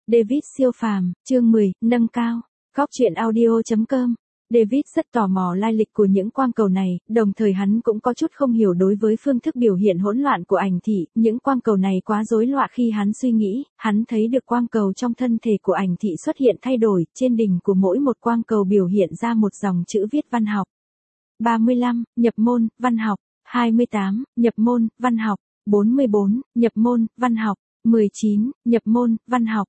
David siêu phàm, chương 10, nâng cao. Góc truyện audio.com. David rất tò mò lai lịch của những quang cầu này, đồng thời hắn cũng có chút không hiểu đối với phương thức biểu hiện hỗn loạn của ảnh thị, những quang cầu này quá rối loạn khi hắn suy nghĩ, hắn thấy được quang cầu trong thân thể của ảnh thị xuất hiện thay đổi, trên đỉnh của mỗi một quang cầu biểu hiện ra một dòng chữ viết văn học. 35, nhập môn, văn học, 28, nhập môn, văn học, 44, nhập môn, văn học, 19, nhập môn, văn học,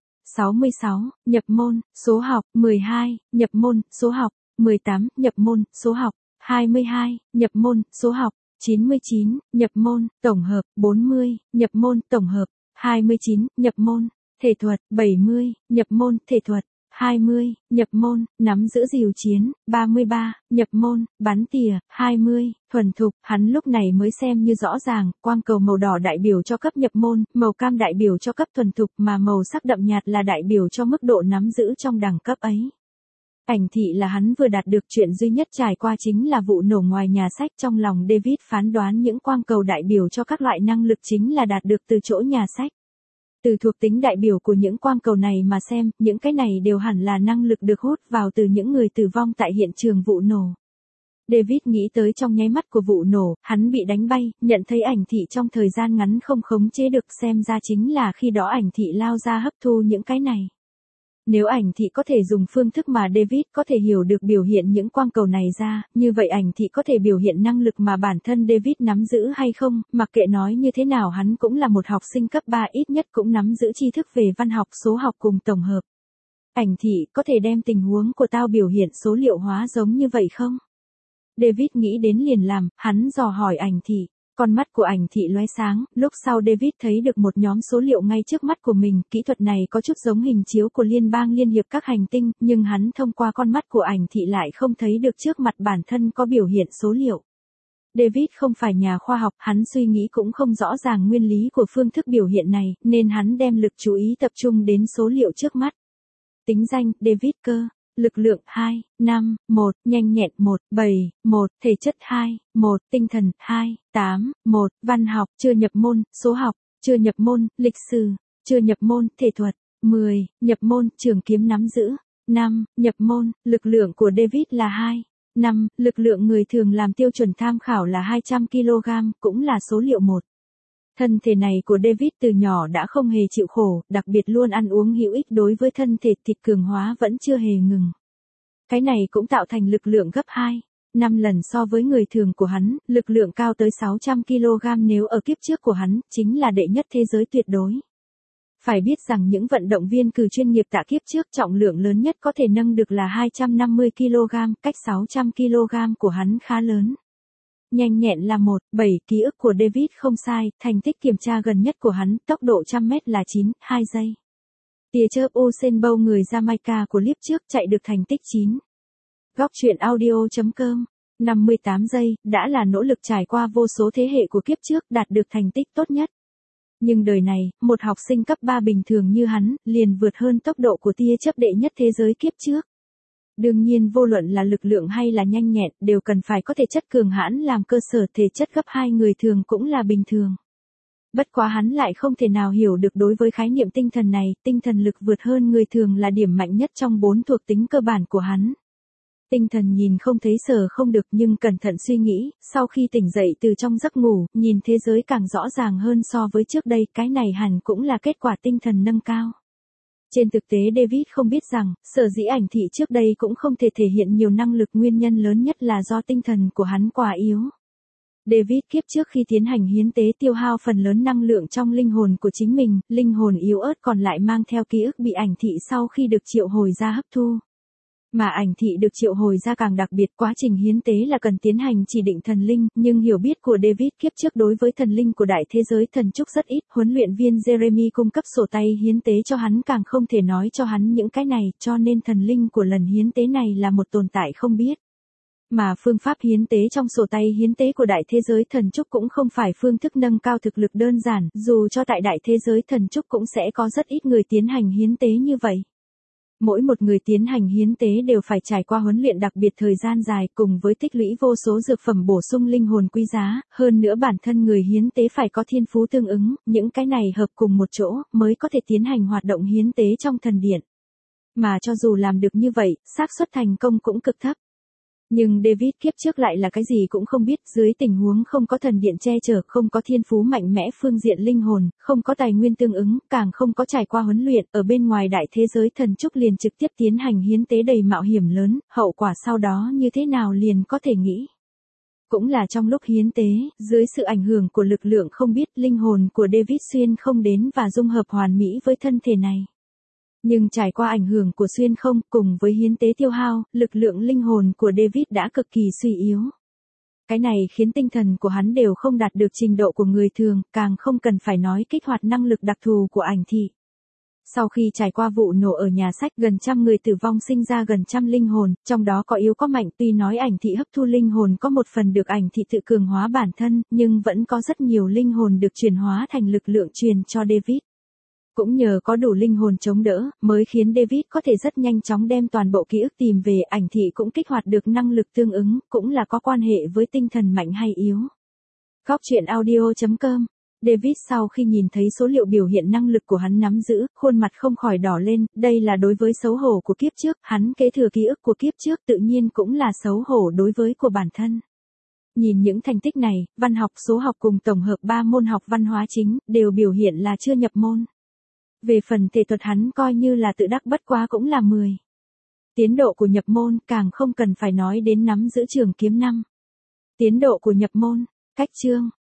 66, nhập môn, số học, 12, nhập môn, số học, 18, nhập môn, số học, 22, nhập môn, số học, 99, nhập môn, tổng hợp, 40, nhập môn, tổng hợp, 29, nhập môn, thể thuật, 70, nhập môn, thể thuật, 20, nhập môn, nắm giữ dìu chiến, 33, nhập môn, bắn tỉa, 20, thuần thục, hắn lúc này mới xem như rõ ràng, quang cầu màu đỏ đại biểu cho cấp nhập môn, màu cam đại biểu cho cấp thuần thục mà màu sắc đậm nhạt là đại biểu cho mức độ nắm giữ trong đẳng cấp ấy. Ảnh thị là hắn vừa đạt được, chuyện duy nhất trải qua chính là vụ nổ ngoài nhà sách. Trong lòng David phán đoán những quang cầu đại biểu cho các loại năng lực chính là đạt được từ chỗ nhà sách. Từ thuộc tính đại biểu của những quang cầu này mà xem, những cái này đều hẳn là năng lực được hút vào từ những người tử vong tại hiện trường vụ nổ. David nghĩ tới trong nháy mắt của vụ nổ, hắn bị đánh bay, nhận thấy ảnh thị trong thời gian ngắn không khống chế được, xem ra chính là khi đó ảnh thị lao ra hấp thu những cái này. Nếu ảnh thị có thể dùng phương thức mà David có thể hiểu được biểu hiện những quang cầu này ra, như vậy ảnh thị có thể biểu hiện năng lực mà bản thân David nắm giữ hay không, mặc kệ nói như thế nào hắn cũng là một học sinh cấp 3, ít nhất cũng nắm giữ tri thức về văn học, số học cùng tổng hợp. Ảnh thị có thể đem tình huống của tao biểu hiện số liệu hóa giống như vậy không? David nghĩ đến liền làm, hắn dò hỏi ảnh thị. Con mắt của ảnh thị lóe sáng, lúc sau David thấy được một nhóm số liệu ngay trước mắt của mình, kỹ thuật này có chút giống hình chiếu của Liên bang Liên hiệp các hành tinh, nhưng hắn thông qua con mắt của ảnh thị lại không thấy được trước mặt bản thân có biểu hiện số liệu. David không phải nhà khoa học, hắn suy nghĩ cũng không rõ ràng nguyên lý của phương thức biểu hiện này, nên hắn đem lực chú ý tập trung đến số liệu trước mắt. Tính danh, David Cơ. Lực lượng 2, 5, 1, nhanh nhẹn 1, 7, 1, thể chất 2, 1, tinh thần 2, 8, 1, văn học, chưa nhập môn, số học, chưa nhập môn, lịch sử, chưa nhập môn, thể thuật, 10, nhập môn, trường kiếm nắm giữ, 5, nhập môn, lực lượng của David là 2, 5, lực lượng người thường làm tiêu chuẩn tham khảo là 200 kg, cũng là số liệu 1. Thân thể này của David từ nhỏ đã không hề chịu khổ, đặc biệt luôn ăn uống hữu ích đối với thân thể, thịt cường hóa vẫn chưa hề ngừng. Cái này cũng tạo thành lực lượng gấp 2, 5 lần so với người thường của hắn, lực lượng cao tới 600 kg nếu ở kiếp trước của hắn, chính là đệ nhất thế giới tuyệt đối. Phải biết rằng những vận động viên cử chuyên nghiệp tạ kiếp trước trọng lượng lớn nhất có thể nâng được là 250 kg, cách 600 kg của hắn khá lớn. Nhanh nhẹn là 1, 7, ký ức của David không sai, thành tích kiểm tra gần nhất của hắn, tốc độ 100m là 9, 2 giây. Tia chớp Usain Bolt người Jamaica của clip trước chạy được thành tích 9. Góc truyện audio.com, 58 giây, đã là nỗ lực trải qua vô số thế hệ của kiếp trước đạt được thành tích tốt nhất. Nhưng đời này, một học sinh cấp 3 bình thường như hắn, liền vượt hơn tốc độ của tia chớp đệ nhất thế giới kiếp trước. Đương nhiên vô luận là lực lượng hay là nhanh nhẹn, đều cần phải có thể chất cường hãn làm cơ sở, thể chất gấp 2 người thường cũng là bình thường. Bất quá hắn lại không thể nào hiểu được đối với khái niệm tinh thần này, tinh thần lực vượt hơn người thường là điểm mạnh nhất trong 4 thuộc tính cơ bản của hắn. Tinh thần nhìn không thấy sờ không được, nhưng cẩn thận suy nghĩ, sau khi tỉnh dậy từ trong giấc ngủ, nhìn thế giới càng rõ ràng hơn so với trước đây, cái này hẳn cũng là kết quả tinh thần nâng cao. Trên thực tế David không biết rằng, sở dĩ ảnh thị trước đây cũng không thể thể hiện nhiều năng lực, nguyên nhân lớn nhất là do tinh thần của hắn quá yếu. David kiếp trước khi tiến hành hiến tế tiêu hao phần lớn năng lượng trong linh hồn của chính mình, linh hồn yếu ớt còn lại mang theo ký ức bị ảnh thị sau khi được triệu hồi ra hấp thu. Mà ảnh thị được triệu hồi ra càng đặc biệt, quá trình hiến tế là cần tiến hành chỉ định thần linh, nhưng hiểu biết của David kiếp trước đối với thần linh của đại thế giới thần trúc rất ít, huấn luyện viên Jeremy cung cấp sổ tay hiến tế cho hắn càng không thể nói cho hắn những cái này, cho nên thần linh của lần hiến tế này là một tồn tại không biết. Mà phương pháp hiến tế trong sổ tay hiến tế của đại thế giới thần trúc cũng không phải phương thức nâng cao thực lực đơn giản, dù cho tại đại thế giới thần trúc cũng sẽ có rất ít người tiến hành hiến tế như vậy. Mỗi một người tiến hành hiến tế đều phải trải qua huấn luyện đặc biệt thời gian dài cùng với tích lũy vô số dược phẩm bổ sung linh hồn quý giá, hơn nữa bản thân người hiến tế phải có thiên phú tương ứng, những cái này hợp cùng một chỗ mới có thể tiến hành hoạt động hiến tế trong thần điện. Mà cho dù làm được như vậy, xác suất thành công cũng cực thấp. Nhưng David kiếp trước lại là cái gì cũng không biết, dưới tình huống không có thần điện che chở, không có thiên phú mạnh mẽ phương diện linh hồn, không có tài nguyên tương ứng, càng không có trải qua huấn luyện, ở bên ngoài đại thế giới thần trúc liền trực tiếp tiến hành hiến tế đầy mạo hiểm lớn, hậu quả sau đó như thế nào liền có thể nghĩ. Cũng là trong lúc hiến tế, dưới sự ảnh hưởng của lực lượng không biết, linh hồn của David xuyên không đến và dung hợp hoàn mỹ với thân thể này. Nhưng trải qua ảnh hưởng của xuyên không cùng với hiến tế tiêu hao, lực lượng linh hồn của David đã cực kỳ suy yếu. Cái này khiến tinh thần của hắn đều không đạt được trình độ của người thường, càng không cần phải nói kích hoạt năng lực đặc thù của ảnh thị. Sau khi trải qua vụ nổ ở nhà sách, gần trăm người tử vong, sinh ra gần trăm linh hồn, trong đó có yếu có mạnh, tuy nói ảnh thị hấp thu linh hồn có một phần được ảnh thị tự cường hóa bản thân, nhưng vẫn có rất nhiều linh hồn được chuyển hóa thành lực lượng truyền cho David. Cũng nhờ có đủ linh hồn chống đỡ, mới khiến David có thể rất nhanh chóng đem toàn bộ ký ức tìm về, ảnh thị cũng kích hoạt được năng lực tương ứng, cũng là có quan hệ với tinh thần mạnh hay yếu. Góc truyện audio.com. David sau khi nhìn thấy số liệu biểu hiện năng lực của hắn nắm giữ, khuôn mặt không khỏi đỏ lên, đây là đối với xấu hổ của kiếp trước, hắn kế thừa ký ức của kiếp trước tự nhiên cũng là xấu hổ đối với của bản thân. Nhìn những thành tích này, văn học, số học cùng tổng hợp 3 môn học văn hóa chính, đều biểu hiện là chưa nhập môn. Về phần thể thuật hắn coi như là tự đắc, bất quá cũng là 10. Tiến độ của nhập môn càng không cần phải nói đến nắm giữ trường kiếm 5. Tiến độ của nhập môn, cách chương,